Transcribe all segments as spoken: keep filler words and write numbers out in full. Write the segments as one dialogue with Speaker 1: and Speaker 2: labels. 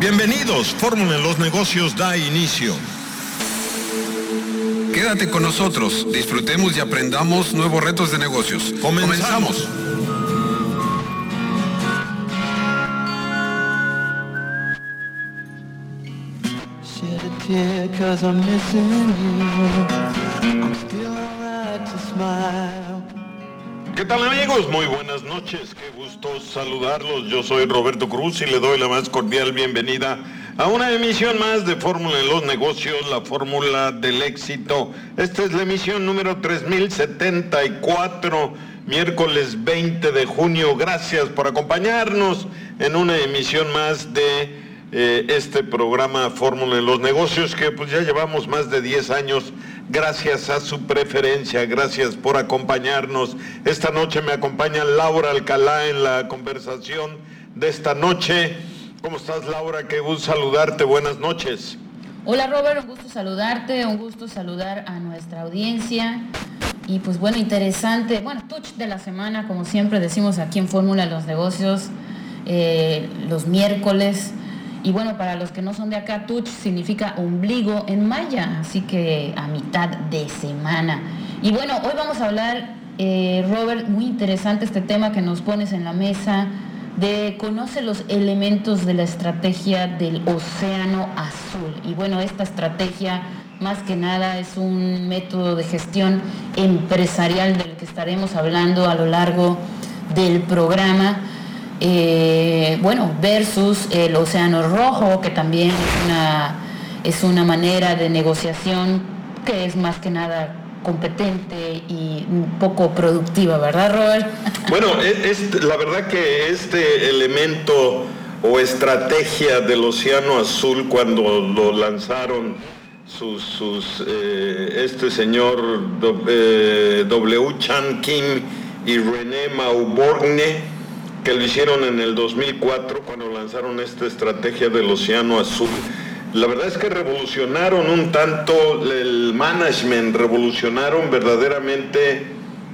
Speaker 1: Bienvenidos, Fórmula en los Negocios da inicio.
Speaker 2: Quédate con nosotros, disfrutemos y aprendamos nuevos retos de negocios.
Speaker 1: Comenzamos. ¿Qué tal, amigos? Muy buenas noches, qué gusto saludarlos. Yo soy Roberto Cruz y le doy la más cordial bienvenida a una emisión más de Fórmula en los Negocios, la fórmula del éxito. Esta es la emisión número tres mil setenta y cuatro, miércoles veinte de junio. Gracias por acompañarnos en una emisión más de eh, este programa Fórmula en los Negocios, que pues ya llevamos más de diez años. Gracias a su preferencia, gracias por acompañarnos. Esta noche me acompaña Laura Alcalá en la conversación de esta noche. ¿Cómo estás, Laura? Qué gusto saludarte, buenas noches.
Speaker 3: Hola, Robert, un gusto saludarte, un gusto saludar a nuestra audiencia. Y pues bueno, interesante, bueno, touch de la semana, como siempre decimos aquí en Fórmula de los Negocios, eh, los miércoles. Y bueno, para los que no son de acá, touch significa ombligo en maya, así que a mitad de semana. Y bueno, hoy vamos a hablar, eh, Robert, muy interesante este tema que nos pones en la mesa, de conoce los elementos de la estrategia del Océano Azul. Y bueno, esta estrategia más que nada es un método de gestión empresarial del que estaremos hablando a lo largo del programa. Eh, bueno, versus el Océano Rojo, que también es una, es una manera de negociación que es más que nada competente y un poco productiva, ¿verdad, Robert?
Speaker 1: Bueno, es, es, la verdad que este elemento o estrategia del Océano Azul, cuando lo lanzaron sus, sus eh, este señor eh, W. Chan Kim y René Mauborgne, que lo hicieron en el dos mil cuatro, cuando lanzaron esta estrategia del Océano Azul. La verdad es que revolucionaron un tanto el management, revolucionaron verdaderamente,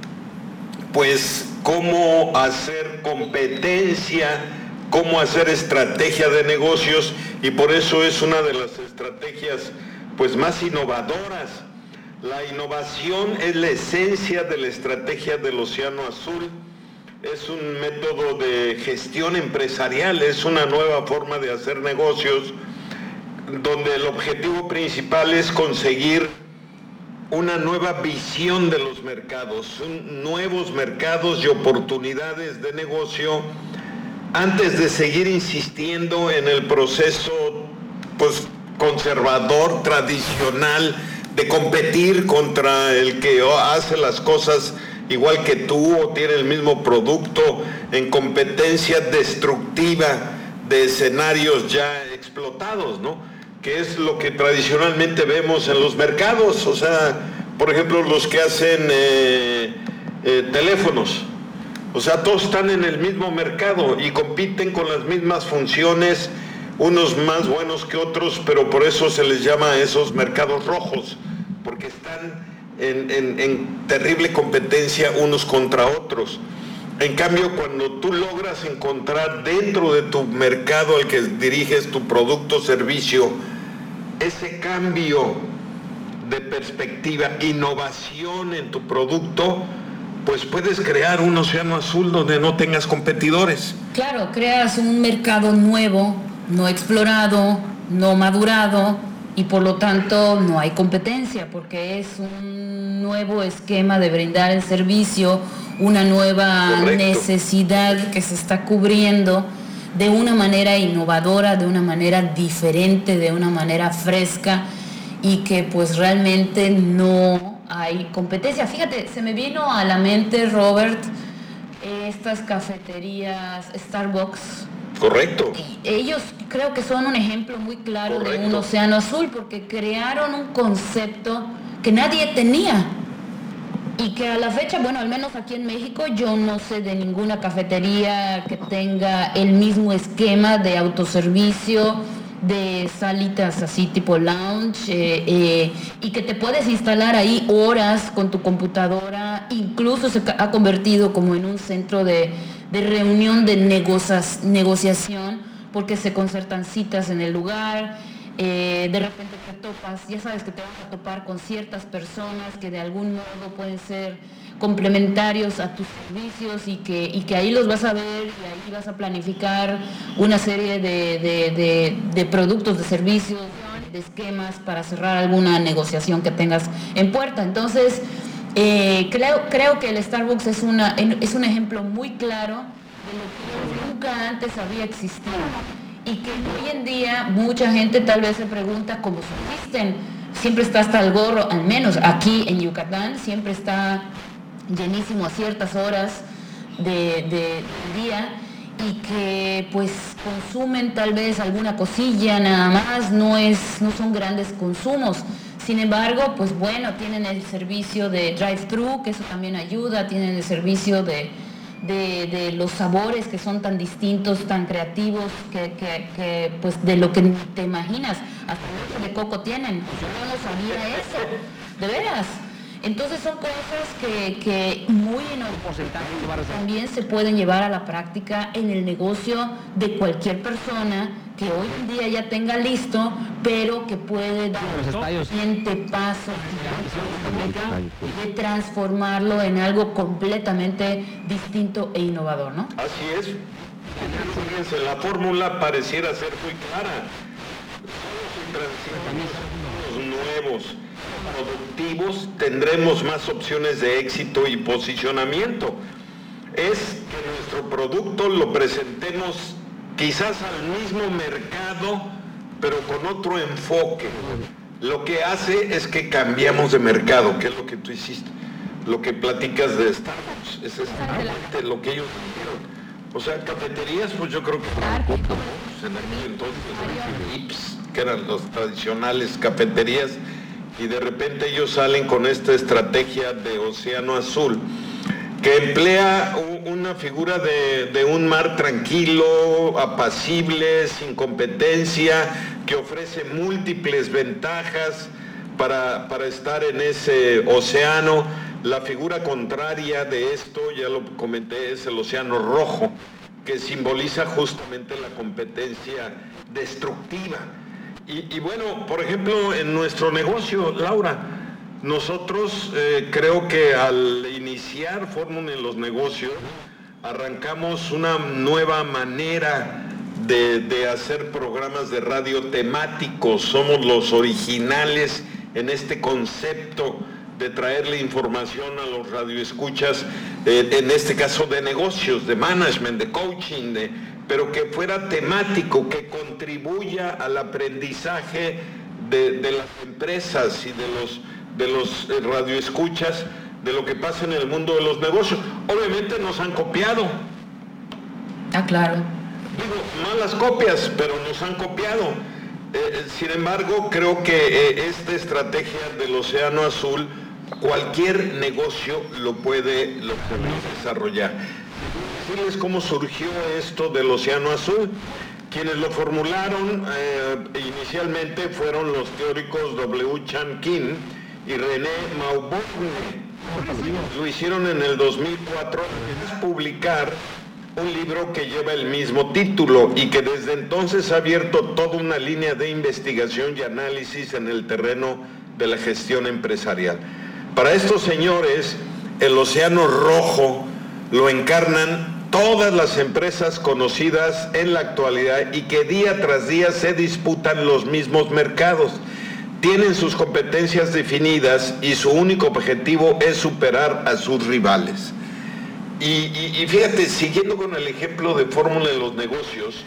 Speaker 1: pues, cómo hacer competencia, cómo hacer estrategia de negocios, y por eso es una de las estrategias, pues, más innovadoras. La innovación es la esencia de la estrategia del Océano Azul. Es un método de gestión empresarial, es una nueva forma de hacer negocios, donde el objetivo principal es conseguir una nueva visión de los mercados, un, nuevos mercados y oportunidades de negocio, antes de seguir insistiendo en el proceso, pues, conservador, tradicional, de competir contra el que hace las cosas igual que tú o tiene el mismo producto, en competencia destructiva de escenarios ya explotados, ¿no? Que es lo que tradicionalmente vemos en los mercados. O sea, por ejemplo, los que hacen eh, eh, teléfonos, o sea, todos están en el mismo mercado y compiten con las mismas funciones, unos más buenos que otros, pero por eso se les llama a esos mercados rojos, porque están En, en, en terrible competencia unos contra otros. En cambio, cuando tú logras encontrar dentro de tu mercado al que diriges tu producto o servicio ese cambio de perspectiva, innovación en tu producto, pues puedes crear un océano azul donde no tengas competidores.
Speaker 3: Claro, creas un mercado nuevo, no explorado, no madurado, y por lo tanto no hay competencia, porque es un nuevo esquema de brindar el servicio, una nueva Correcto. necesidad que se está cubriendo de una manera innovadora, de una manera diferente, de una manera fresca, y que pues realmente no hay competencia. Fíjate, se me vino a la mente, Robert, estas cafeterías Starbucks.
Speaker 1: Correcto.
Speaker 3: Y ellos creo que son un ejemplo muy claro
Speaker 1: Correcto.
Speaker 3: de un océano azul, porque crearon un concepto que nadie tenía y que a la fecha, bueno, al menos aquí en México, yo no sé de ninguna cafetería que tenga el mismo esquema de autoservicio, de salitas así tipo lounge, eh, eh, y que te puedes instalar ahí horas con tu computadora. Incluso se ha convertido como en un centro de, de reunión, de negocias, negociación, porque se concertan citas en el lugar. Eh, de repente te topas, ya sabes que te vas a topar con ciertas personas que de algún modo pueden ser complementarios a tus servicios y que, y que ahí los vas a ver y ahí vas a planificar una serie de, de, de, de productos, de servicios, de esquemas para cerrar alguna negociación que tengas en puerta. Entonces, eh, creo, creo que el Starbucks es, una, es un ejemplo muy claro de lo que nunca antes había existido. Y que hoy en día mucha gente tal vez se pregunta cómo subsisten. Siempre está hasta el gorro, al menos aquí en Yucatán, siempre está llenísimo a ciertas horas de, de, del día y que pues consumen tal vez alguna cosilla nada más, no, es, no son grandes consumos. Sin embargo, pues bueno, tienen el servicio de drive-thru, que eso también ayuda, tienen el servicio de... De, de los sabores que son tan distintos, tan creativos, que, que, que pues de lo que te imaginas, hasta leche de coco tienen. Yo no sabía eso, de veras. Entonces son cosas que, que muy innovadoras también se pueden llevar a la práctica en el negocio de cualquier persona que hoy en día ya tenga listo, pero que puede dar el siguiente paso de transformarlo en algo completamente distinto e innovador, ¿no?
Speaker 1: Así es. Fíjense, la fórmula pareciera ser muy clara. Los nuevos productivos tendremos más opciones de éxito y posicionamiento. Es que nuestro producto lo presentemos quizás al mismo mercado, pero con otro enfoque. Lo que hace es que cambiamos de mercado, que es lo que tú hiciste. Lo que platicas de Starbucks, es exactamente lo que ellos hicieron. O sea, cafeterías, pues yo creo que pues en aquel entonces, Ips, que eran las tradicionales cafeterías, y de repente ellos salen con esta estrategia de Océano Azul, que emplea una figura de, de un mar tranquilo, apacible, sin competencia, que ofrece múltiples ventajas para, para estar en ese océano. La figura contraria de esto, ya lo comenté, es el Océano Rojo, que simboliza justamente la competencia destructiva. Y, y bueno, por ejemplo, en nuestro negocio, Laura, nosotros eh, creo que al iniciar Fórmula en los negocios, arrancamos una nueva manera de, de hacer programas de radio temáticos. Somos los originales en este concepto de traerle información a los radioescuchas, eh, en este caso de negocios, de management, de coaching, de, pero que fuera temático, que contribuya al aprendizaje de, de las empresas y de los, de los eh, radioescuchas, de lo que pasa en el mundo de los negocios. Obviamente nos han copiado.
Speaker 3: Ah, claro.
Speaker 1: Digo, malas copias, pero nos han copiado. Eh, sin embargo, creo que eh, esta estrategia del Océano Azul, cualquier negocio lo puede, lo puede desarrollar. Decirles cómo surgió esto del Océano Azul. Quienes lo formularon eh, inicialmente fueron los teóricos W. Chan Kim y René Maubourne. Lo hicieron en el dos mil cuatro, es publicar un libro que lleva el mismo título y que desde entonces ha abierto toda una línea de investigación y análisis en el terreno de la gestión empresarial. Para estos señores, el Océano Rojo lo encarnan todas las empresas conocidas en la actualidad y que día tras día se disputan los mismos mercados. Tienen sus competencias definidas y su único objetivo es superar a sus rivales. Y, y, y fíjate, siguiendo con el ejemplo de Fórmula en los negocios,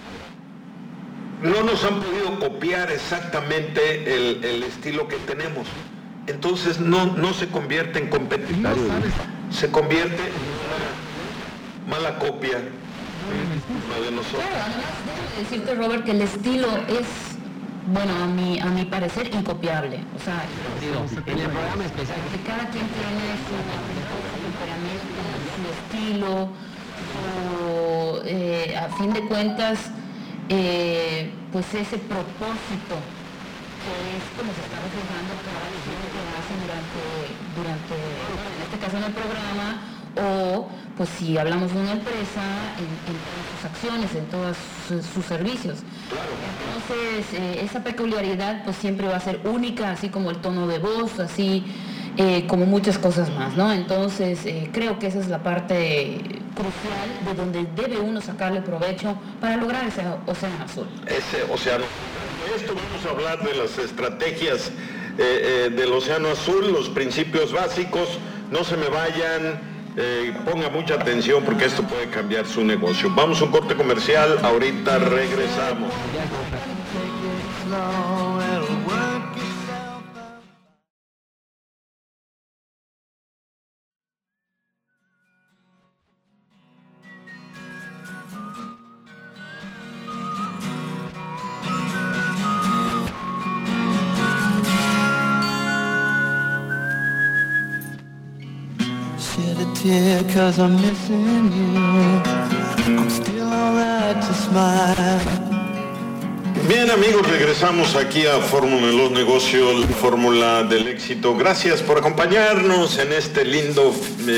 Speaker 1: no nos han podido copiar exactamente el, el estilo que tenemos. Entonces no, no se convierte en competidor, se convierte en una mala copia de nosotros.
Speaker 3: Claro, además debo decirte, Robert, que el estilo es, bueno, a mi, a mi parecer, incopiable. O sea, en el programa especial, que cada quien tiene su temperamento, su estilo, o, eh, a fin de cuentas, eh, pues ese propósito que es como se está reflejando cada acción que hacen durante, durante, en este caso en el programa, o pues si hablamos de una empresa, en, en todas sus acciones, en todos sus, sus servicios. Entonces, eh, esa peculiaridad pues siempre va a ser única, así como el tono de voz, así eh, como muchas cosas más, ¿no? Entonces, eh, creo que esa es la parte crucial de donde debe uno sacarle provecho para lograr ese océano azul.
Speaker 1: Ese océano. Esto vamos a hablar de las estrategias eh, eh, del océano azul, los principios básicos. No se me vayan, eh, ponga mucha atención porque esto puede cambiar su negocio. Vamos a un corte comercial, ahorita regresamos.
Speaker 4: Cause I'm missing you. I'm still alright to smile.
Speaker 1: Bien amigos, regresamos aquí a Fórmula de los Negocios, Fórmula del Éxito. Gracias por acompañarnos en este lindo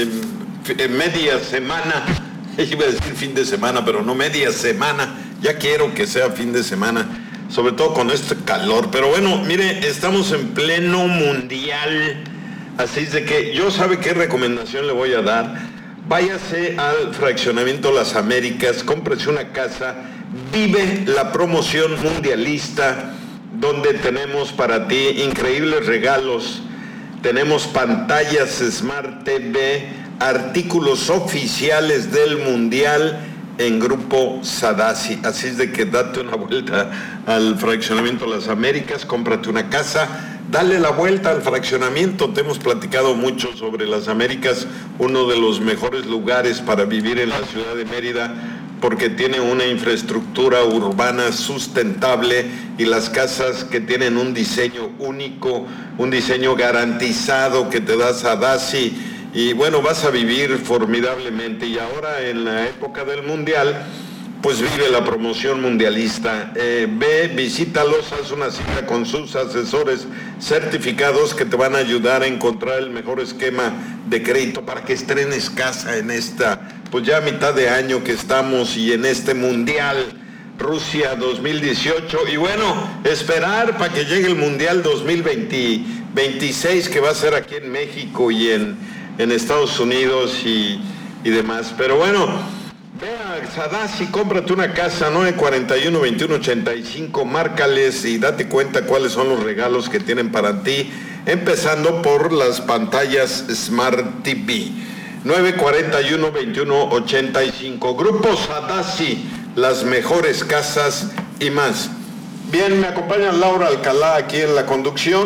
Speaker 1: eh, media semana. Iba a decir fin de semana, pero no media semana. Ya quiero que sea fin de semana, sobre todo con este calor. Pero bueno, mire, estamos en pleno mundial. Así es de que yo sabe qué recomendación le voy a dar. Váyase al Fraccionamiento Las Américas, cómprese una casa, vive la promoción mundialista, donde tenemos para ti increíbles regalos. Tenemos pantallas Smart T V, artículos oficiales del Mundial en Grupo Sadassi. Así es de que date una vuelta al Fraccionamiento Las Américas, cómprate una casa. Dale la vuelta al fraccionamiento. Te hemos platicado mucho sobre Las Américas, uno de los mejores lugares para vivir en la ciudad de Mérida, porque tiene una infraestructura urbana sustentable y las casas que tienen un diseño único, un diseño garantizado que te da Sadassi, y bueno, vas a vivir formidablemente. Y ahora en la época del Mundial, pues vive la promoción mundialista. Eh, ve, visítalos, haz una cita con sus asesores certificados que te van a ayudar a encontrar el mejor esquema de crédito para que estrenes casa en esta, pues ya a mitad de año que estamos y en este Mundial Rusia dos mil dieciocho. Y bueno, esperar para que llegue el Mundial dos mil veinte, veintiséis, que va a ser aquí en México y en, en Estados Unidos y, y demás. Pero bueno, ve a Sadassi, cómprate una casa, nueve cuatro uno, veintiuno ochenta y cinco, márcales y date cuenta cuáles son los regalos que tienen para ti, empezando por las pantallas Smart T V. nueve cuatro uno, veintiuno ochenta y cinco. Grupo Sadassi, las mejores casas y más. Bien, me acompaña Laura Alcalá aquí en la conducción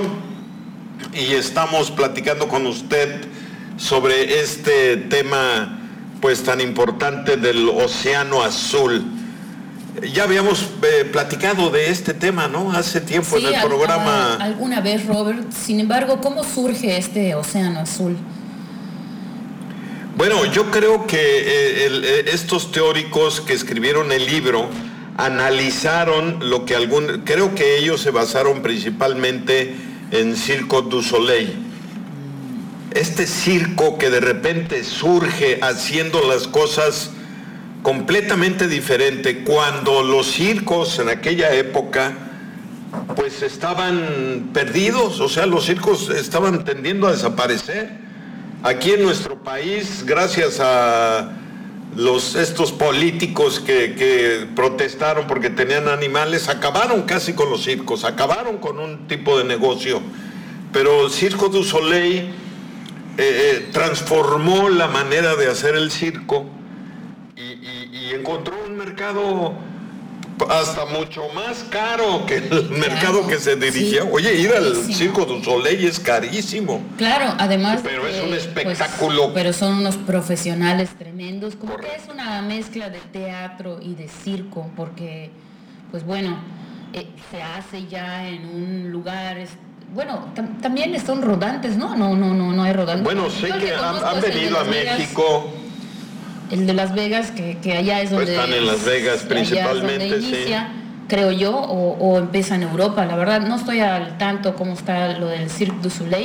Speaker 1: y estamos platicando con usted sobre este tema pues tan importante del océano azul. Ya habíamos eh, platicado de este tema, ¿no? Hace tiempo, sí, en el alguna, programa.
Speaker 3: Alguna vez, Robert. Sin embargo, ¿cómo surge este océano azul?
Speaker 1: Bueno, yo creo que eh, el, eh, estos teóricos que escribieron el libro analizaron lo que algún, creo que ellos se basaron principalmente en Cirque du Soleil. Este circo que de repente surge haciendo las cosas completamente diferente, cuando los circos en aquella época pues estaban perdidos, o sea, los circos estaban tendiendo a desaparecer. Aquí en nuestro país, gracias a los, estos políticos que, que protestaron porque tenían animales, acabaron casi con los circos, acabaron con un tipo de negocio. Pero Cirque du Soleil Eh, eh, transformó la manera de hacer el circo y, y, y encontró un mercado hasta mucho más caro que el claro, mercado que se dirigía. Sí, Oye, ir al carísimo. Cirque du Soleil es carísimo.
Speaker 3: Claro, además.
Speaker 1: Pero
Speaker 3: eh,
Speaker 1: es un espectáculo.
Speaker 3: Pues, pero son unos profesionales tremendos, como Correcto. Que es una mezcla de teatro y de circo, porque, pues bueno, eh, se hace ya en un lugar. Bueno, tam- también son rodantes, ¿no? No, no, no, no hay rodantes.
Speaker 1: Bueno, sé que, que han, han venido a México.
Speaker 3: El de Las Vegas, que, que allá es donde...
Speaker 1: Pues están en Las Vegas principalmente,
Speaker 3: allá es donde inicia,
Speaker 1: sí.
Speaker 3: Creo yo, o, o empieza en Europa. La verdad, no estoy al tanto cómo está lo del Cirque du Soleil,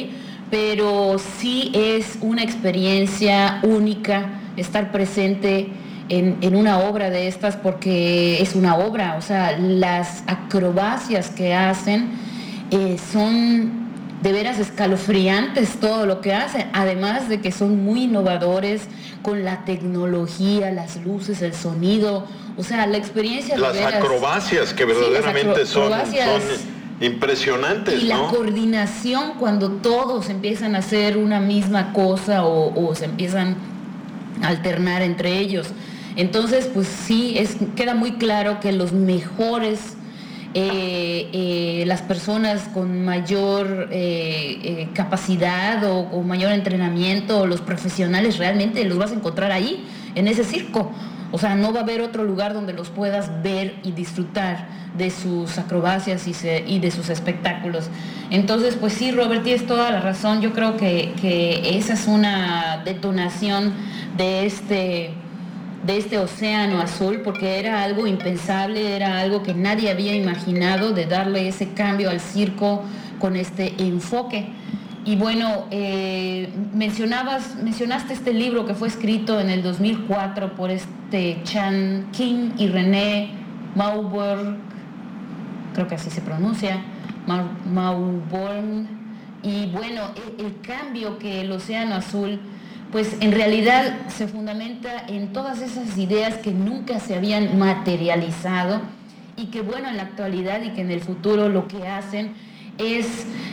Speaker 3: pero sí es una experiencia única estar presente en, en una obra de estas, porque es una obra, o sea, las acrobacias que hacen eh, son de veras escalofriantes, todo lo que hacen, además de que son muy innovadores con la tecnología, las luces, el sonido, o sea, la experiencia de
Speaker 1: las
Speaker 3: veras,
Speaker 1: acrobacias que verdaderamente
Speaker 3: sí, las acrobacias,
Speaker 1: son, son impresionantes,
Speaker 3: y la
Speaker 1: ¿no?
Speaker 3: coordinación cuando todos empiezan a hacer una misma cosa o, o se empiezan a alternar entre ellos. Entonces, pues sí, es, queda muy claro que los mejores, eh, eh, las personas con mayor eh, eh, capacidad o, o mayor entrenamiento, los profesionales, realmente los vas a encontrar ahí, en ese circo. O sea, no va a haber otro lugar donde los puedas ver y disfrutar de sus acrobacias y, se, y de sus espectáculos. Entonces, pues sí, Robert, tienes toda la razón. Yo creo que, que esa es una detonación de este, de este océano azul, porque era algo impensable, era algo que nadie había imaginado, de darle ese cambio al circo con este enfoque. Y bueno, eh, mencionabas, mencionaste este libro que fue escrito en el dos mil cuatro por este Chan Kim y René Maubourg, creo que así se pronuncia, Maubourg. Y bueno, el, el cambio que el Océano Azul, pues en realidad se fundamenta en todas esas ideas que nunca se habían materializado y que bueno, en la actualidad y que en el futuro lo que hacen es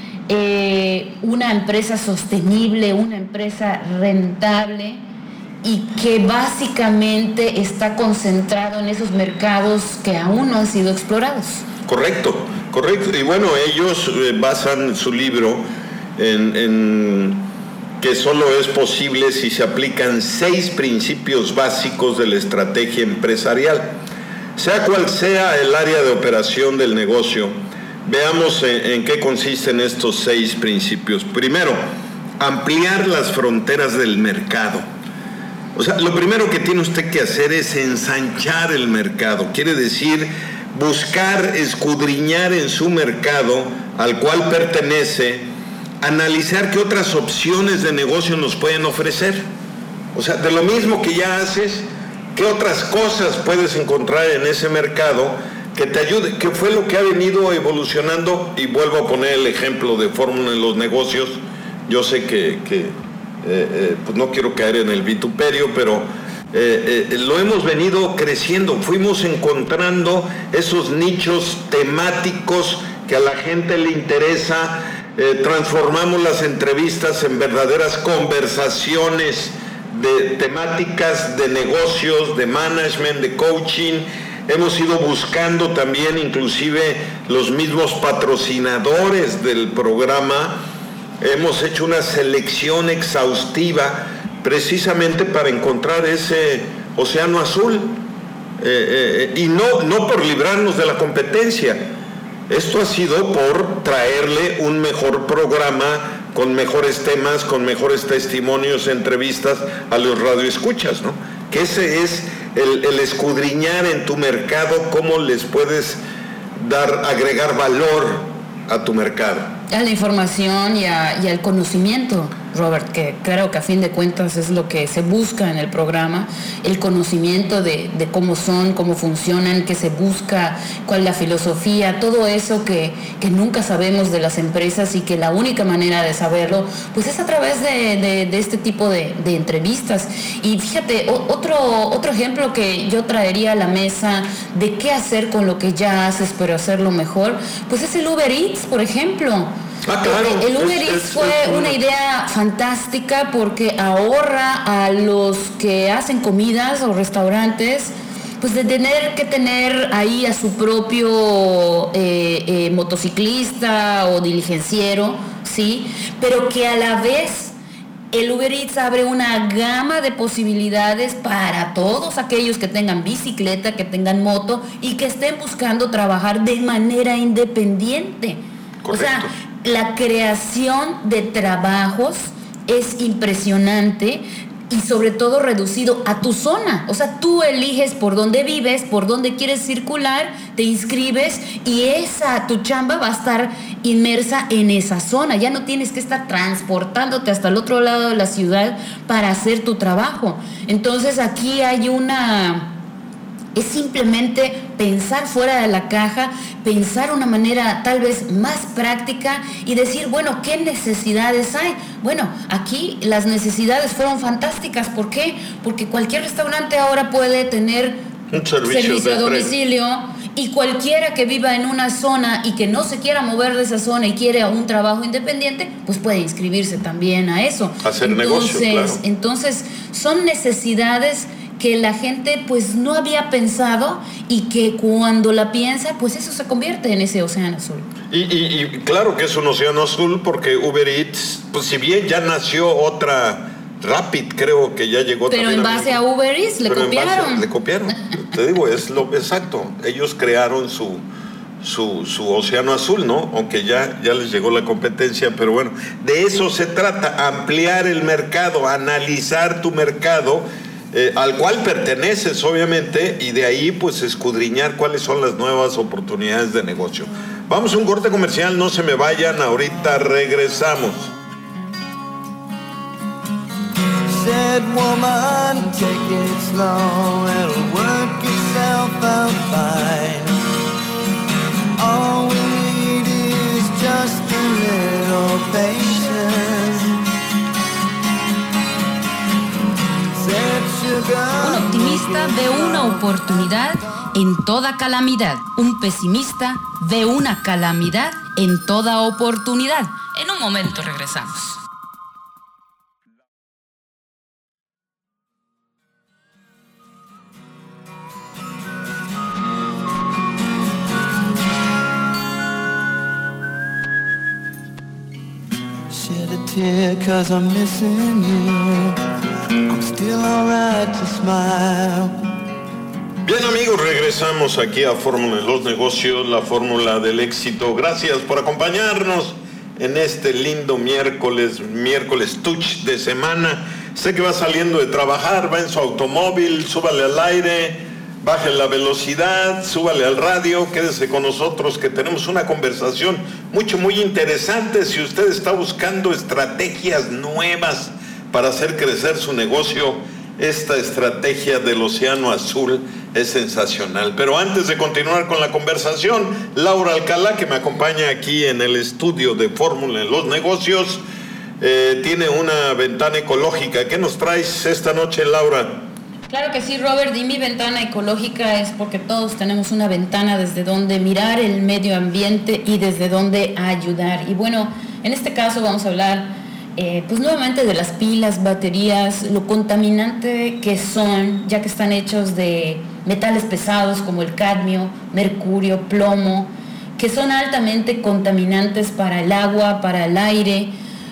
Speaker 3: eh, una empresa sostenible, una empresa rentable y que básicamente está concentrado en esos mercados que aún no han sido explorados.
Speaker 1: Correcto, correcto. Y bueno, ellos eh, basan su libro en, en que solo es posible si se aplican seis principios básicos de la estrategia empresarial. Sea cual sea el área de operación del negocio, veamos en, en qué consisten estos seis principios. Primero, ampliar las fronteras del mercado. O sea, lo primero que tiene usted que hacer es ensanchar el mercado. Quiere decir, buscar, escudriñar en su mercado al cual pertenece, analizar qué otras opciones de negocio nos pueden ofrecer. O sea, de lo mismo que ya haces, qué otras cosas puedes encontrar en ese mercado que te ayude, que fue lo que ha venido evolucionando. Y vuelvo a poner el ejemplo de Fórmula en los negocios. Yo sé que, que eh, eh, pues no quiero caer en el vituperio, pero eh, eh, lo hemos venido creciendo. Fuimos encontrando esos nichos temáticos que a la gente le interesa. Eh, transformamos las entrevistas en verdaderas conversaciones de temáticas de negocios, de management, de coaching. Hemos ido buscando también inclusive los mismos patrocinadores del programa. Hemos hecho una selección exhaustiva precisamente para encontrar ese océano azul. Eh, eh, y no, no por librarnos de la competencia. Esto ha sido por traerle un mejor programa con mejores temas, con mejores testimonios, entrevistas a los radioescuchas, ¿no? Que ese es el, el escudriñar en tu mercado, cómo les puedes dar, agregar valor a tu mercado.
Speaker 3: A la información y, a, y al conocimiento, Robert, que creo que a fin de cuentas es lo que se busca en el programa, el conocimiento de, de cómo son, cómo funcionan, qué se busca, cuál es la filosofía, todo eso que, que nunca sabemos de las empresas y que la única manera de saberlo pues es a través de, de, de este tipo de, de entrevistas. Y fíjate, o, otro, otro ejemplo que yo traería a la mesa de qué hacer con lo que ya haces pero hacerlo mejor, pues es el Uber Eats, por ejemplo.
Speaker 1: Ah, claro.
Speaker 3: El Uber Eats fue una idea fantástica porque ahorra a los que hacen comidas o restaurantes pues de tener que tener ahí a su propio eh, eh, motociclista o diligenciero, ¿sí? Pero que a la vez el Uber Eats abre una gama de posibilidades para todos aquellos que tengan bicicleta, que tengan moto y que estén buscando trabajar de manera independiente. Correcto. O sea, la creación de trabajos es impresionante. y sobre todo reducido a tu zona. O sea, tú eliges por dónde vives, por dónde quieres circular, te inscribes y esa, tu chamba va a estar inmersa en esa zona. Ya no tienes que estar transportándote hasta el otro lado de la ciudad para hacer tu trabajo. Entonces aquí hay una... Es simplemente pensar fuera de la caja, pensar una manera tal vez más práctica y decir, bueno, ¿qué necesidades hay? Bueno, aquí las necesidades fueron fantásticas. ¿Por qué? Porque cualquier restaurante ahora puede tener
Speaker 1: un servicio,
Speaker 3: servicio
Speaker 1: de
Speaker 3: a domicilio y cualquiera que viva en una zona y que no se quiera mover de esa zona y quiere un trabajo independiente, pues puede inscribirse también a eso.
Speaker 1: Hacer
Speaker 3: entonces,
Speaker 1: negocio, claro.
Speaker 3: Entonces, son necesidades que la gente pues no había pensado y que cuando la piensa, pues eso se convierte en ese océano azul.
Speaker 1: Y, y, y claro que es un océano azul porque Uber Eats, pues si bien ya nació otra Rapid, creo que ya llegó
Speaker 3: pero
Speaker 1: también.
Speaker 3: Pero en base a, a Uber Eats le copiaron.
Speaker 1: A, le copiaron. Te digo, es lo exacto. Ellos crearon su, su, su océano azul, ¿no? Aunque ya, ya les llegó la competencia, pero bueno, de eso se trata, ampliar el mercado, analizar tu mercado, Eh, al cual perteneces obviamente, y de ahí pues escudriñar cuáles son las nuevas oportunidades de negocio. Vamos a un corte comercial, no se me vayan, ahorita regresamos.
Speaker 4: Said woman, take it slow, it'll work itself out fine. All we need is just a little patience.
Speaker 3: Un optimista ve una oportunidad en toda calamidad. Un pesimista ve una calamidad en toda oportunidad. En un momento regresamos.
Speaker 4: Shed a tear 'cause I'm missing you. I'm still alright to smile.
Speaker 1: Bien amigos, regresamos aquí a Fórmula de los Negocios, la fórmula del éxito. Gracias por acompañarnos en este lindo miércoles, miércoles touch de semana. Sé que va saliendo de trabajar, va en su automóvil, súbale al aire, baje la velocidad, súbale al radio, quédese con nosotros que tenemos una conversación mucho, muy interesante. Si usted está buscando estrategias nuevas para hacer crecer su negocio, esta estrategia del océano azul es sensacional. Pero antes de continuar con la conversación, Laura Alcalá, que me acompaña aquí en el estudio de Fórmula en los Negocios, eh, tiene una ventana ecológica. ¿Qué nos traes esta noche, Laura?
Speaker 3: Claro que sí, Robert, y mi ventana ecológica es porque todos tenemos una ventana desde donde mirar el medio ambiente y desde donde ayudar. Y bueno, en este caso vamos a hablar Eh, pues nuevamente de las pilas, baterías, lo contaminante que son, ya que están hechos de metales pesados como el cadmio, mercurio, plomo, que son altamente contaminantes para el agua, para el aire,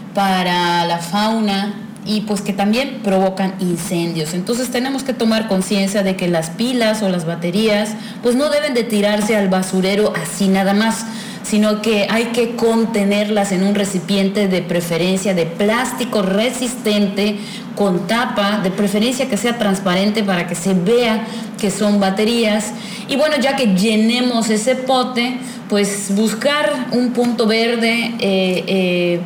Speaker 3: para la fauna y pues que también provocan incendios. Entonces tenemos que tomar conciencia de que las pilas o las baterías pues no deben de tirarse al basurero así nada más, sino que hay que contenerlas en un recipiente de preferencia de plástico resistente con tapa, de preferencia que sea transparente para que se vea que son baterías. Y bueno, ya que llenemos ese pote, pues buscar un punto verde, eh, eh,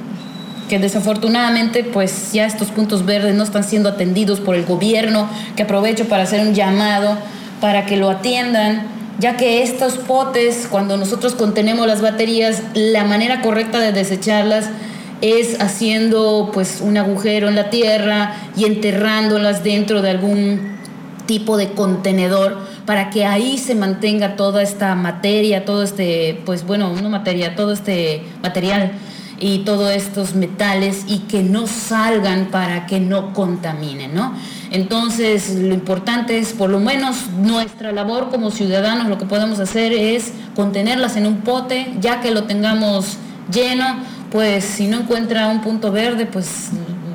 Speaker 3: que desafortunadamente pues ya estos puntos verdes no están siendo atendidos por el gobierno, que aprovecho para hacer un llamado para que lo atiendan, ya que estos potes, cuando nosotros contenemos las baterías, la manera correcta de desecharlas es haciendo pues un agujero en la tierra y enterrándolas dentro de algún tipo de contenedor para que ahí se mantenga toda esta materia, todo este, pues bueno, no materia, todo este material y todos estos metales y que no salgan para que no contaminen, ¿no? Entonces, lo importante es, por lo menos, nuestra labor como ciudadanos, lo que podemos hacer es contenerlas en un pote, ya que lo tengamos lleno, pues si no encuentra un punto verde, pues,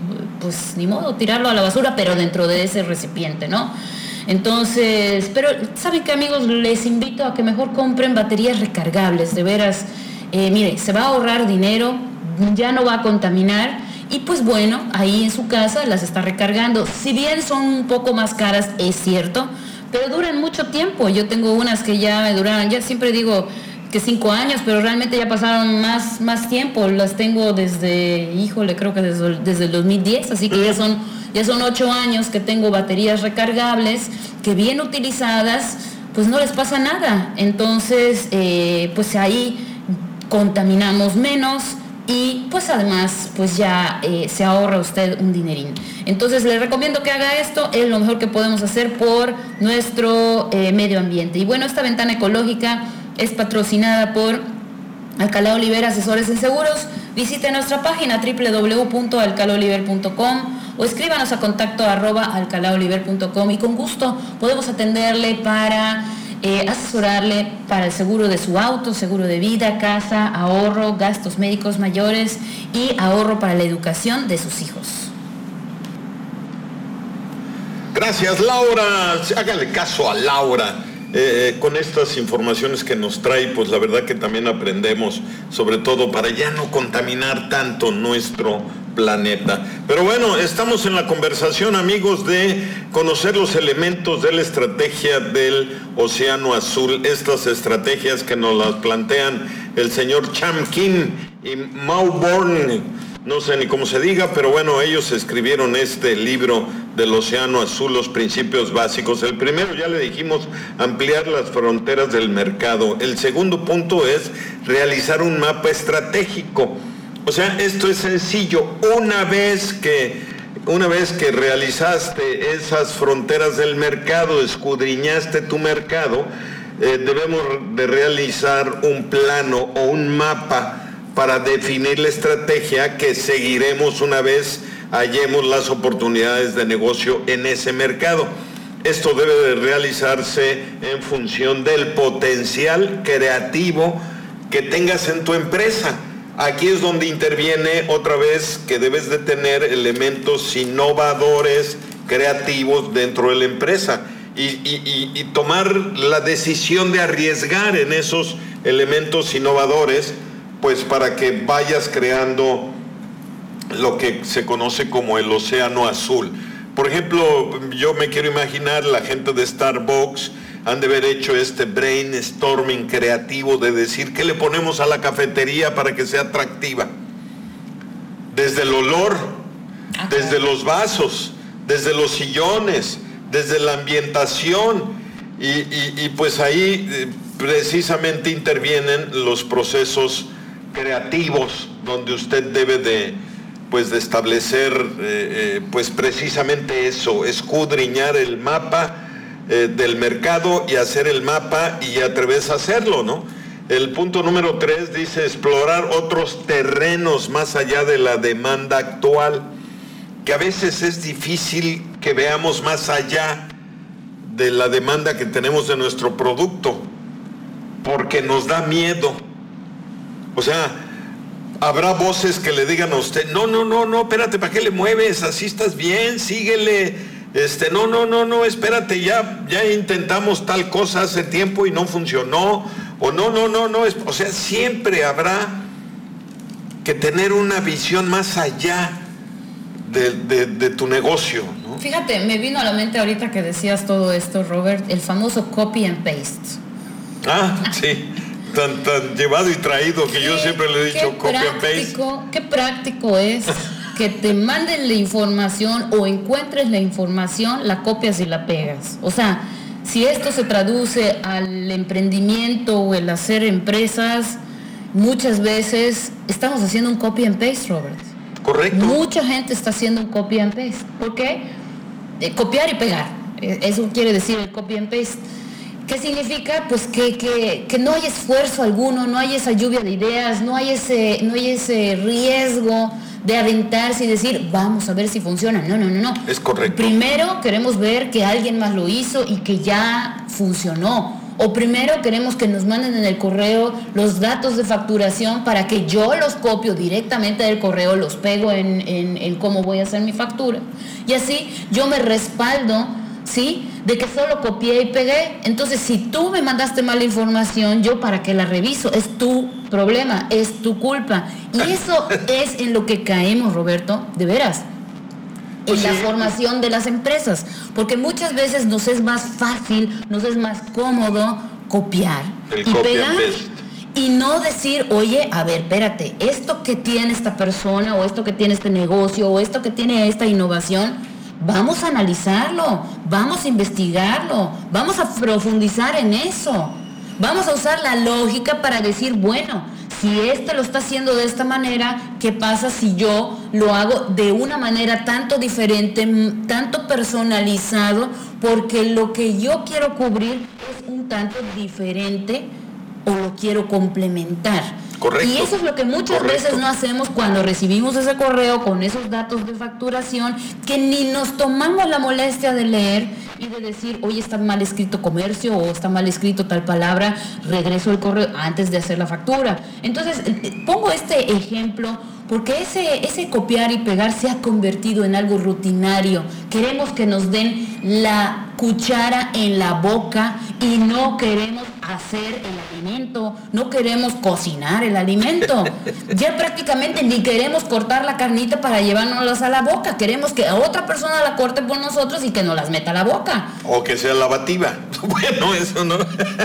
Speaker 3: pues ni modo, tirarlo a la basura, pero dentro de ese recipiente, ¿no? Entonces, pero, ¿saben qué, amigos? Les invito a que mejor compren baterías recargables, de veras. Eh, mire, se va a ahorrar dinero, ya no va a contaminar y pues bueno, ahí en su casa las está recargando. Si bien son un poco más caras, es cierto, pero duran mucho tiempo. Yo tengo unas que ya me duraron, ya siempre digo que cinco años, pero realmente ya pasaron más, más tiempo. Las tengo desde, híjole, creo que desde, desde el dos mil diez, así que ya son, ya son ocho años que tengo baterías recargables, que bien utilizadas, pues no les pasa nada. Entonces, eh, pues ahí contaminamos menos y pues además pues ya eh, se ahorra usted un dinerín. Entonces le recomiendo que haga esto, es lo mejor que podemos hacer por nuestro eh, medio ambiente. Y bueno, esta ventana ecológica es patrocinada por Alcalá Oliver Asesores en Seguros. Visite nuestra página doble u doble u doble u punto alcalá oliver punto com o escríbanos a contacto arroba alcalá oliver punto com y con gusto podemos atenderle para eh, asesorarle para el seguro de su auto, seguro de vida, casa, ahorro, gastos médicos mayores y ahorro para la educación de sus hijos.
Speaker 1: Gracias, Laura. Hágale caso a Laura. Eh, con estas informaciones que nos trae, pues la verdad que también aprendemos, sobre todo para ya no contaminar tanto nuestro planeta. Pero bueno, estamos en la conversación, amigos, de conocer los elementos de la estrategia del Océano Azul, estas estrategias que nos las plantean el señor Cham Kim y Mauborgne. No sé ni cómo se diga, pero bueno, ellos escribieron este libro del Océano Azul, los principios básicos. El primero, ya le dijimos, ampliar las fronteras del mercado. El segundo punto es realizar un mapa estratégico. O sea, esto es sencillo. Una vez que, una vez que realizaste esas fronteras del mercado, escudriñaste tu mercado, eh, debemos de realizar un plano o un mapa para definir la estrategia que seguiremos una vez hallemos las oportunidades de negocio en ese mercado. Esto debe de realizarse en función del potencial creativo que tengas en tu empresa. Aquí es donde interviene otra vez que debes de tener elementos innovadores, creativos dentro de la empresa y, y, y, y tomar la decisión de arriesgar en esos elementos innovadores, pues para que vayas creando lo que se conoce como el Océano Azul. Por ejemplo, yo me quiero imaginar, la gente de Starbucks han de haber hecho este brainstorming creativo de decir, ¿qué le ponemos a la cafetería para que sea atractiva? Desde el olor, desde los vasos, desde los sillones, desde la ambientación, y, y, y pues ahí eh, precisamente intervienen los procesos creativos donde usted debe de pues de establecer eh, eh, pues precisamente eso, escudriñar el mapa eh, del mercado y hacer el mapa y atreverse a hacerlo, ¿no? El punto número tres dice explorar otros terrenos más allá de la demanda actual, que a veces es difícil que veamos más allá de la demanda que tenemos de nuestro producto, porque nos da miedo. O sea, habrá voces que le digan a usted, no, no, no, no, espérate, ¿para qué le mueves? Así estás bien, síguele. Este, no, no, no, no, espérate, ya, ya intentamos tal cosa hace tiempo y no funcionó. O no, no, no, no, es, o sea, siempre habrá que tener una visión más allá de, de, de tu negocio, ¿no?
Speaker 3: Fíjate, me vino a la mente ahorita que decías todo esto, Robert, el famoso copy and paste.
Speaker 1: Ah, sí. Tan, tan llevado y traído que yo siempre le he dicho copy and paste.
Speaker 3: Qué práctico es que te manden la información o encuentres la información, la copias y la pegas. O sea, si esto se traduce al emprendimiento o el hacer empresas, muchas veces estamos haciendo un copy and paste, Robert.
Speaker 1: Correcto.
Speaker 3: Mucha gente está haciendo un copy and paste. ¿Por qué? Eh, copiar y pegar. Eso quiere decir el copy and paste. ¿Qué significa? Pues que, que, que no hay esfuerzo alguno, no hay esa lluvia de ideas, no hay ese, no hay ese riesgo de aventarse y decir, vamos a ver si funciona. No, no, no, no.
Speaker 1: Es correcto.
Speaker 3: Primero queremos ver que alguien más lo hizo y que ya funcionó. O primero queremos que nos manden en el correo los datos de facturación para que yo los copio directamente del correo, los pego en, en, en cómo voy a hacer mi factura. Y así yo me respaldo ¿sí? De que solo copié y pegué. Entonces, si tú me mandaste mala información, ¿yo para qué la reviso? Es tu problema, es tu culpa. Y eso es en lo que caemos, Roberto, de veras. En
Speaker 1: Pues
Speaker 3: la
Speaker 1: sí.
Speaker 3: formación de las empresas. Porque muchas veces nos es más fácil, nos es más cómodo copiar
Speaker 1: El
Speaker 3: y
Speaker 1: copy
Speaker 3: pegar.
Speaker 1: and paste.
Speaker 3: Y no decir, oye, a ver, espérate, esto que tiene esta persona, o esto que tiene este negocio, o esto que tiene esta innovación, vamos a analizarlo, vamos a investigarlo, vamos a profundizar en eso. Vamos a usar la lógica para decir, bueno, si este lo está haciendo de esta manera, ¿qué pasa si yo lo hago de una manera tanto diferente, tanto personalizado? Porque lo que yo quiero cubrir es un tanto diferente o lo quiero complementar.
Speaker 1: Correcto.
Speaker 3: Y eso es lo que muchas
Speaker 1: Correcto.
Speaker 3: veces no hacemos cuando recibimos ese correo con esos datos de facturación, que ni nos tomamos la molestia de leer y de decir, oye, está mal escrito comercio o está mal escrito tal palabra, regreso el correo antes de hacer la factura. Entonces, pongo este ejemplo porque ese, ese copiar y pegar se ha convertido en algo rutinario. Queremos que nos den la cuchara en la boca y no queremos hacer el alimento, no queremos cocinar el alimento. Ya prácticamente ni queremos cortar la carnita para llevárnoslas a la boca. Queremos que otra persona la corte por nosotros y que nos las meta a la boca.
Speaker 1: O que sea lavativa. Bueno, eso no.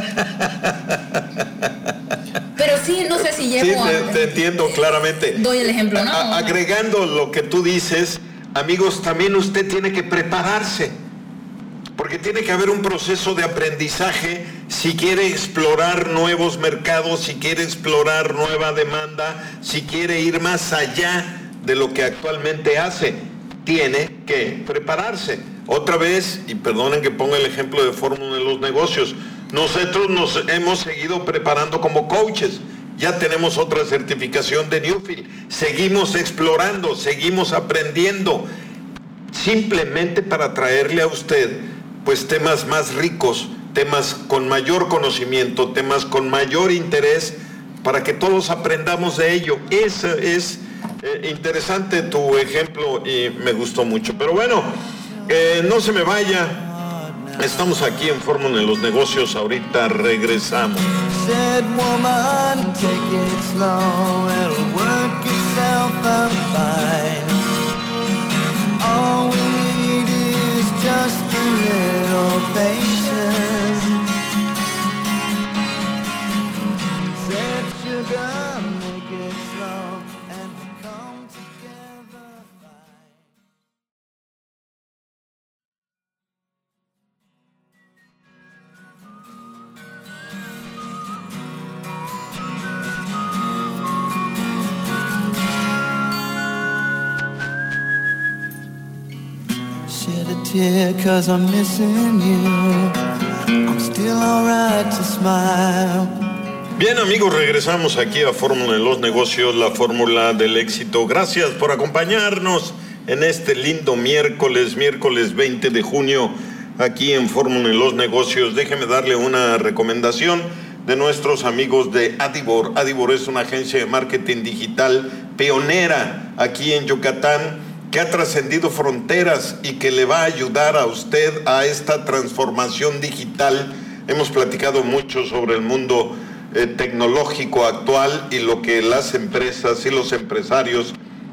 Speaker 3: Pero sí, no sé si llego
Speaker 1: Sí,
Speaker 3: a...
Speaker 1: te, te entiendo claramente.
Speaker 3: Doy el ejemplo, ¿no?
Speaker 1: A- agregando lo que tú dices, amigos, también usted tiene que prepararse, porque tiene que haber un proceso de aprendizaje si quiere explorar nuevos mercados, si quiere explorar nueva demanda, si quiere ir más allá de lo que actualmente hace. Tiene que prepararse. Otra vez, y perdonen que ponga el ejemplo de Fórmula de los Negocios, nosotros nos hemos seguido preparando como coaches. Ya tenemos otra certificación de Newfield. Seguimos explorando, seguimos aprendiendo, simplemente para traerle a usted pues temas más ricos, temas con mayor conocimiento, temas con mayor interés, para que todos aprendamos de ello. Eso es eh, interesante tu ejemplo y me gustó mucho. Pero bueno, eh, no se me vaya. Estamos aquí en Fórmula de los Negocios. Ahorita regresamos.
Speaker 4: Said woman, take it slow, it'll work itself out fine. All we need is just a little patience. Said sugar, make it slow and come together fine. Shed a tear 'cause I'm missing you. I'm still alright to smile.
Speaker 1: Bien, amigos, regresamos aquí a Fórmula de los Negocios, la fórmula del éxito. Gracias por acompañarnos en este lindo miércoles, miércoles veinte de junio, aquí en Fórmula de los Negocios. Déjeme darle una recomendación de nuestros amigos de Adibor. Adibor es una agencia de marketing digital pionera aquí en Yucatán, que ha trascendido fronteras y que le va a ayudar a usted a esta transformación digital. Hemos platicado mucho sobre el mundo eh, tecnológico actual y lo que las empresas y los empresarios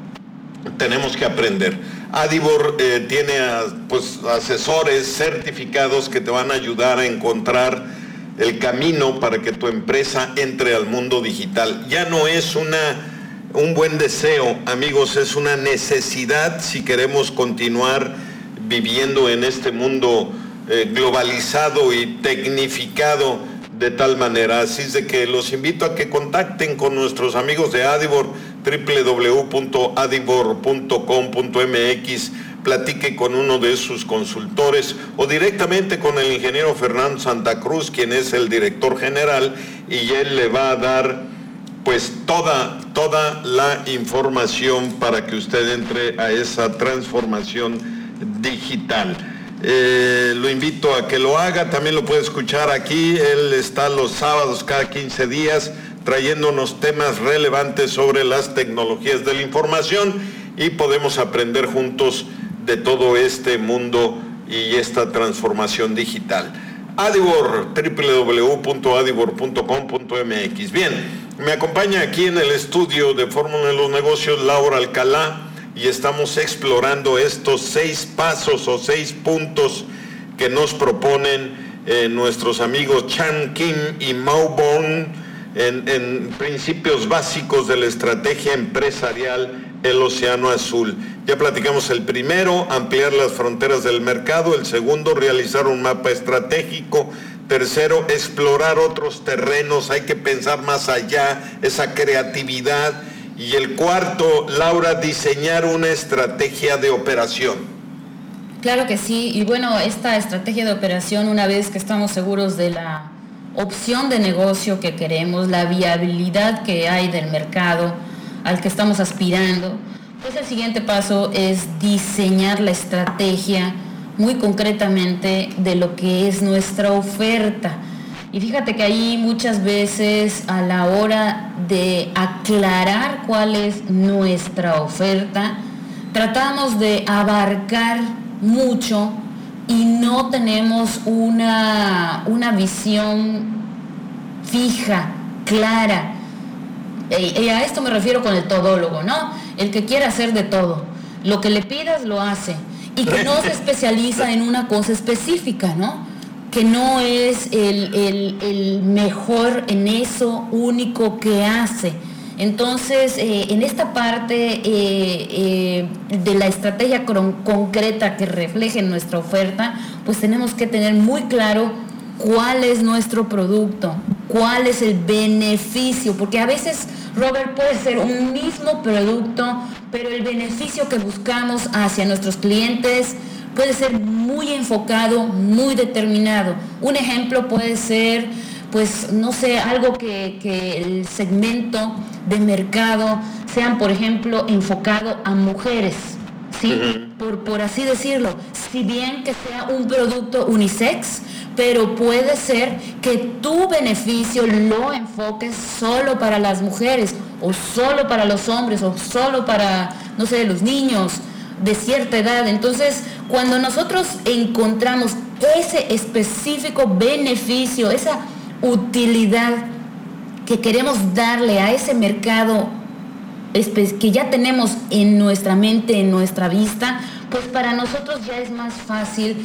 Speaker 1: tenemos que aprender. Adibor eh, tiene a, pues, asesores certificados que te van a ayudar a encontrar el camino para que tu empresa entre al mundo digital. Ya no es una un buen deseo, amigos, es una necesidad si queremos continuar viviendo en este mundo eh, globalizado y tecnificado de tal manera. Así es de que los invito a que contacten con nuestros amigos de Adibor, doble u doble u doble u punto adibor punto com punto m x, platique con uno de sus consultores o directamente con el ingeniero Fernando Santa Cruz, quien es el director general, y él le va a dar pues toda, toda la información para que usted entre a esa transformación digital. Eh, lo invito a que lo haga, también lo puede escuchar aquí. Él está los sábados cada quince días trayéndonos temas relevantes sobre las tecnologías de la información y podemos aprender juntos de todo este mundo y esta transformación digital. Adibor, doble u doble u doble u punto adibor punto com punto m x. Bien, me acompaña aquí en el estudio de Fórmula de los Negocios Laura Alcalá y estamos explorando estos seis pasos o seis puntos que nos proponen eh, nuestros amigos Chan Kim y Mao Bourne en, en principios básicos de la estrategia empresarial El Océano Azul. Ya platicamos el primero, ampliar las fronteras del mercado; el segundo, realizar un mapa estratégico; tercero, explorar otros terrenos, hay que pensar más allá, esa creatividad; y el cuarto, Laura, diseñar una estrategia de operación.
Speaker 3: Claro que sí, y bueno, esta estrategia de operación, una vez que estamos seguros de la opción de negocio que queremos, la viabilidad que hay del mercado al que estamos aspirando, pues el siguiente paso es diseñar la estrategia muy concretamente de lo que es nuestra oferta. Y fíjate que ahí muchas veces a la hora de aclarar cuál es nuestra oferta, tratamos de abarcar mucho y no tenemos una, una visión fija, clara. Y a esto me refiero con el todólogo, ¿no? El que quiere hacer de todo. Lo que le pidas lo hace. Y que no se especializa en una cosa específica, ¿no? Que no es el, el, el mejor en eso único que hace. Entonces, eh, en esta parte eh, eh, de la estrategia con, concreta que refleje nuestra oferta, pues tenemos que tener muy claro cuál es nuestro producto, cuál es el beneficio, porque a veces, Robert, puede ser un mismo producto, pero el beneficio que buscamos hacia nuestros clientes puede ser muy enfocado, muy determinado. Un ejemplo puede ser, pues, no sé, algo que, que el segmento de mercado sean, por ejemplo, enfocado a mujeres, ¿sí? Uh-huh. Por, por así decirlo. Si bien que sea un producto unisex, pero puede ser que tu beneficio lo enfoques solo para las mujeres, o solo para los hombres, o solo para, no sé, los niños de cierta edad. Entonces, cuando nosotros encontramos ese específico beneficio, esa utilidad que queremos darle a ese mercado que ya tenemos en nuestra mente, en nuestra vista, pues para nosotros ya es más fácil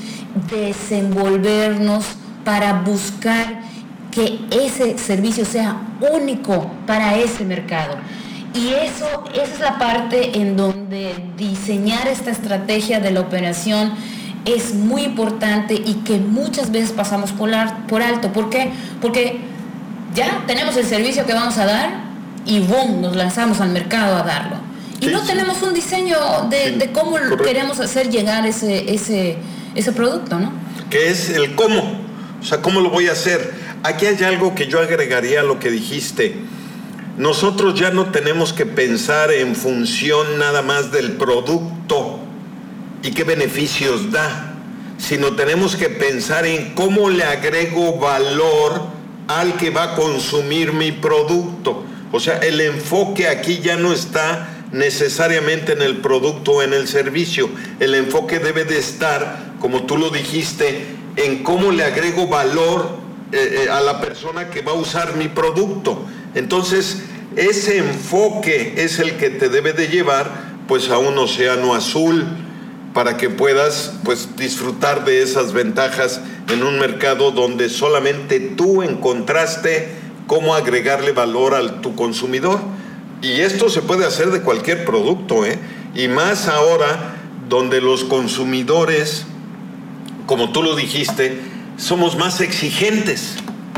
Speaker 3: desenvolvernos para buscar que ese servicio sea único para ese mercado. Y eso, esa es la parte en donde diseñar esta estrategia de la operación es muy importante y que muchas veces pasamos por, por alto. ¿Por qué? Porque ya tenemos el servicio que vamos a dar y boom, nos lanzamos al mercado a darlo. Y sí, no sí. tenemos un diseño de, sí, de cómo correcto. queremos hacer llegar ese, ese, ese producto, ¿no?
Speaker 1: Que es el cómo, o sea, ¿cómo lo voy a hacer? Aquí hay algo que yo agregaría a lo que dijiste. Nosotros ya no tenemos que pensar en función nada más del producto y qué beneficios da, sino tenemos que pensar en cómo le agrego valor al que va a consumir mi producto. O sea, el enfoque aquí ya no está necesariamente en el producto o en el servicio. El enfoque debe de estar, como tú lo dijiste, en cómo le agrego valor eh, eh, a la persona que va a usar mi producto. Entonces, ese enfoque es el que te debe de llevar pues a un océano azul, para que puedas pues disfrutar de esas ventajas en un mercado donde solamente tú encontraste cómo agregarle valor a tu consumidor. Y esto se puede hacer de cualquier producto, ¿eh? Y más ahora, donde los consumidores, como tú lo dijiste, somos más exigentes.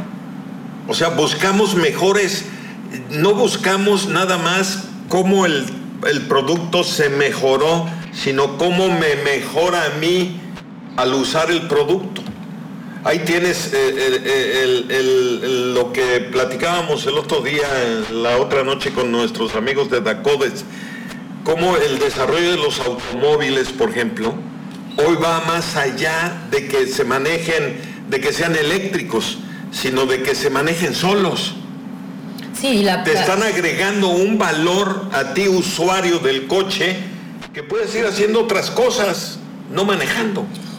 Speaker 1: O sea, buscamos mejores, no buscamos nada más cómo el, el producto se mejoró, sino cómo me mejora a mí al usar el producto. Ahí tienes eh, el, el, el, el, lo que platicábamos el otro día, la otra noche con nuestros amigos de Dakodes, cómo el desarrollo de los automóviles, por ejemplo, hoy va más allá de que se manejen, de que sean eléctricos, sino de que se manejen solos.
Speaker 3: Sí, la...
Speaker 1: Te están agregando un valor a ti, usuario del coche, que puedes ir haciendo otras cosas, no manejando.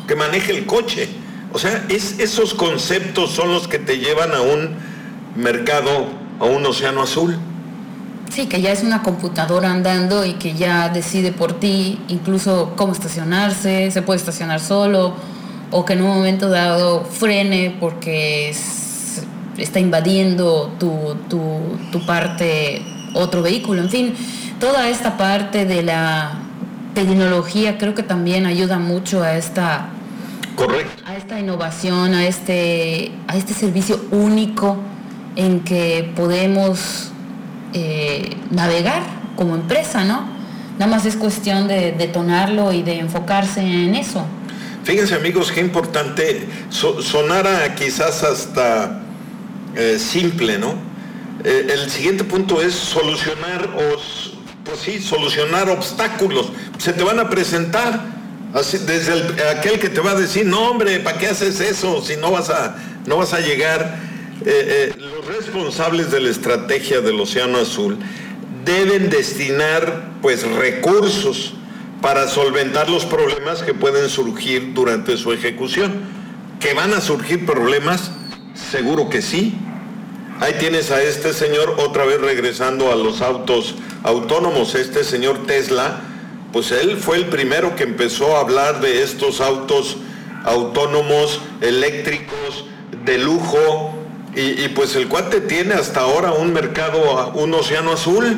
Speaker 1: que maneje el coche. O sea, es, esos conceptos son los que te llevan a un mercado, a un océano azul.
Speaker 3: Sí, que ya es una computadora andando y que ya decide por ti, incluso cómo estacionarse, se puede estacionar solo, o que en un momento dado frene porque es, está invadiendo tu, tu, tu parte, otro vehículo. En fin, toda esta parte de la tecnología creo que también ayuda mucho a esta,
Speaker 1: correcto,
Speaker 3: a esta innovación, a este, a este servicio único en que podemos Eh, navegar como empresa, ¿no? Nada más es cuestión de detonarlo y de enfocarse en eso.
Speaker 1: Fíjense, amigos, qué importante, so, sonara quizás hasta eh, simple, ¿no? Eh, el siguiente punto es solucionar, o, pues sí, solucionar obstáculos. Se te van a presentar, así, desde el, aquel que te va a decir, no hombre, ¿para qué haces eso si no vas a, no vas a llegar? Eh, eh, los responsables de la estrategia del Océano Azul deben destinar pues recursos para solventar los problemas que pueden surgir durante su ejecución. ¿Que van a surgir problemas? Seguro que sí. Ahí tienes a este señor otra vez regresando a los autos autónomos. Este señor Tesla, pues él fue el primero que empezó a hablar de estos autos autónomos eléctricos de lujo. Y, y pues el cuate tiene hasta ahora un mercado, un océano azul.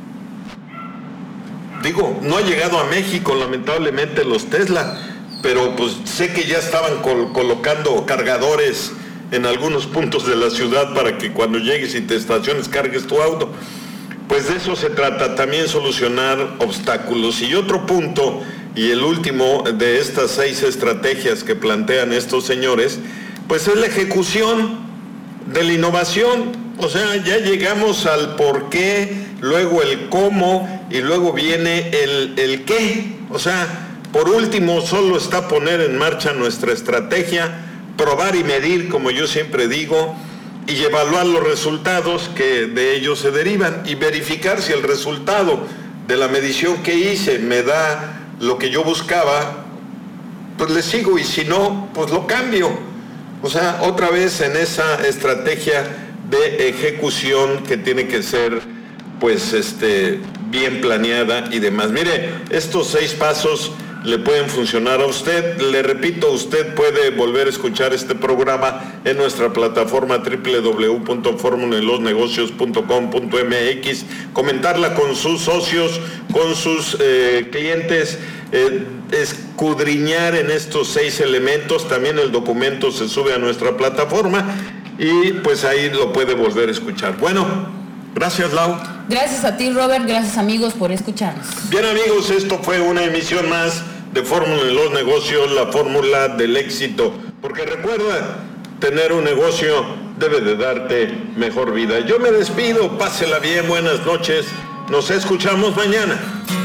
Speaker 1: Digo, no ha llegado a México lamentablemente los Tesla, pero pues sé que ya estaban col- colocando cargadores en algunos puntos de la ciudad para que cuando llegues y te estaciones cargues tu auto. Pues de eso se trata, también solucionar obstáculos. Y otro punto, y el último de estas seis estrategias que plantean estos señores, pues es la ejecución de la innovación. O sea, ya llegamos al por qué, luego el cómo y luego viene el, el qué. O sea, por último solo está poner en marcha nuestra estrategia, probar y medir, como yo siempre digo, y evaluar los resultados que de ellos se derivan y verificar si el resultado de la medición que hice me da lo que yo buscaba, pues le sigo, y si no, pues lo cambio. O sea, otra vez en esa estrategia de ejecución que tiene que ser, pues, este, bien planeada y demás. Mire, estos seis pasos le pueden funcionar a usted. Le repito, usted puede volver a escuchar este programa en nuestra plataforma doble u doble u doble u punto fórmula de los negocios punto com punto m x, comentarla con sus socios, con sus eh, clientes, eh, escudriñar en estos seis elementos. También el documento se sube a nuestra plataforma y pues ahí lo puede volver a escuchar. Bueno, gracias, Lau.
Speaker 3: Gracias a ti, Robert. Gracias, amigos, por escucharnos.
Speaker 1: Bien, amigos, esto fue una emisión más de Fórmula de los Negocios, la fórmula del éxito. Porque recuerda, tener un negocio debe de darte mejor vida. Yo me despido, pásela bien, buenas noches. Nos escuchamos mañana.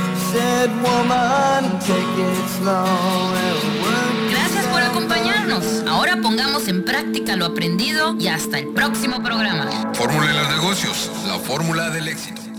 Speaker 3: Gracias por acompañarnos. Ahora pongamos en práctica lo aprendido y hasta el próximo programa.
Speaker 2: Fórmula de los negocios, la fórmula del éxito.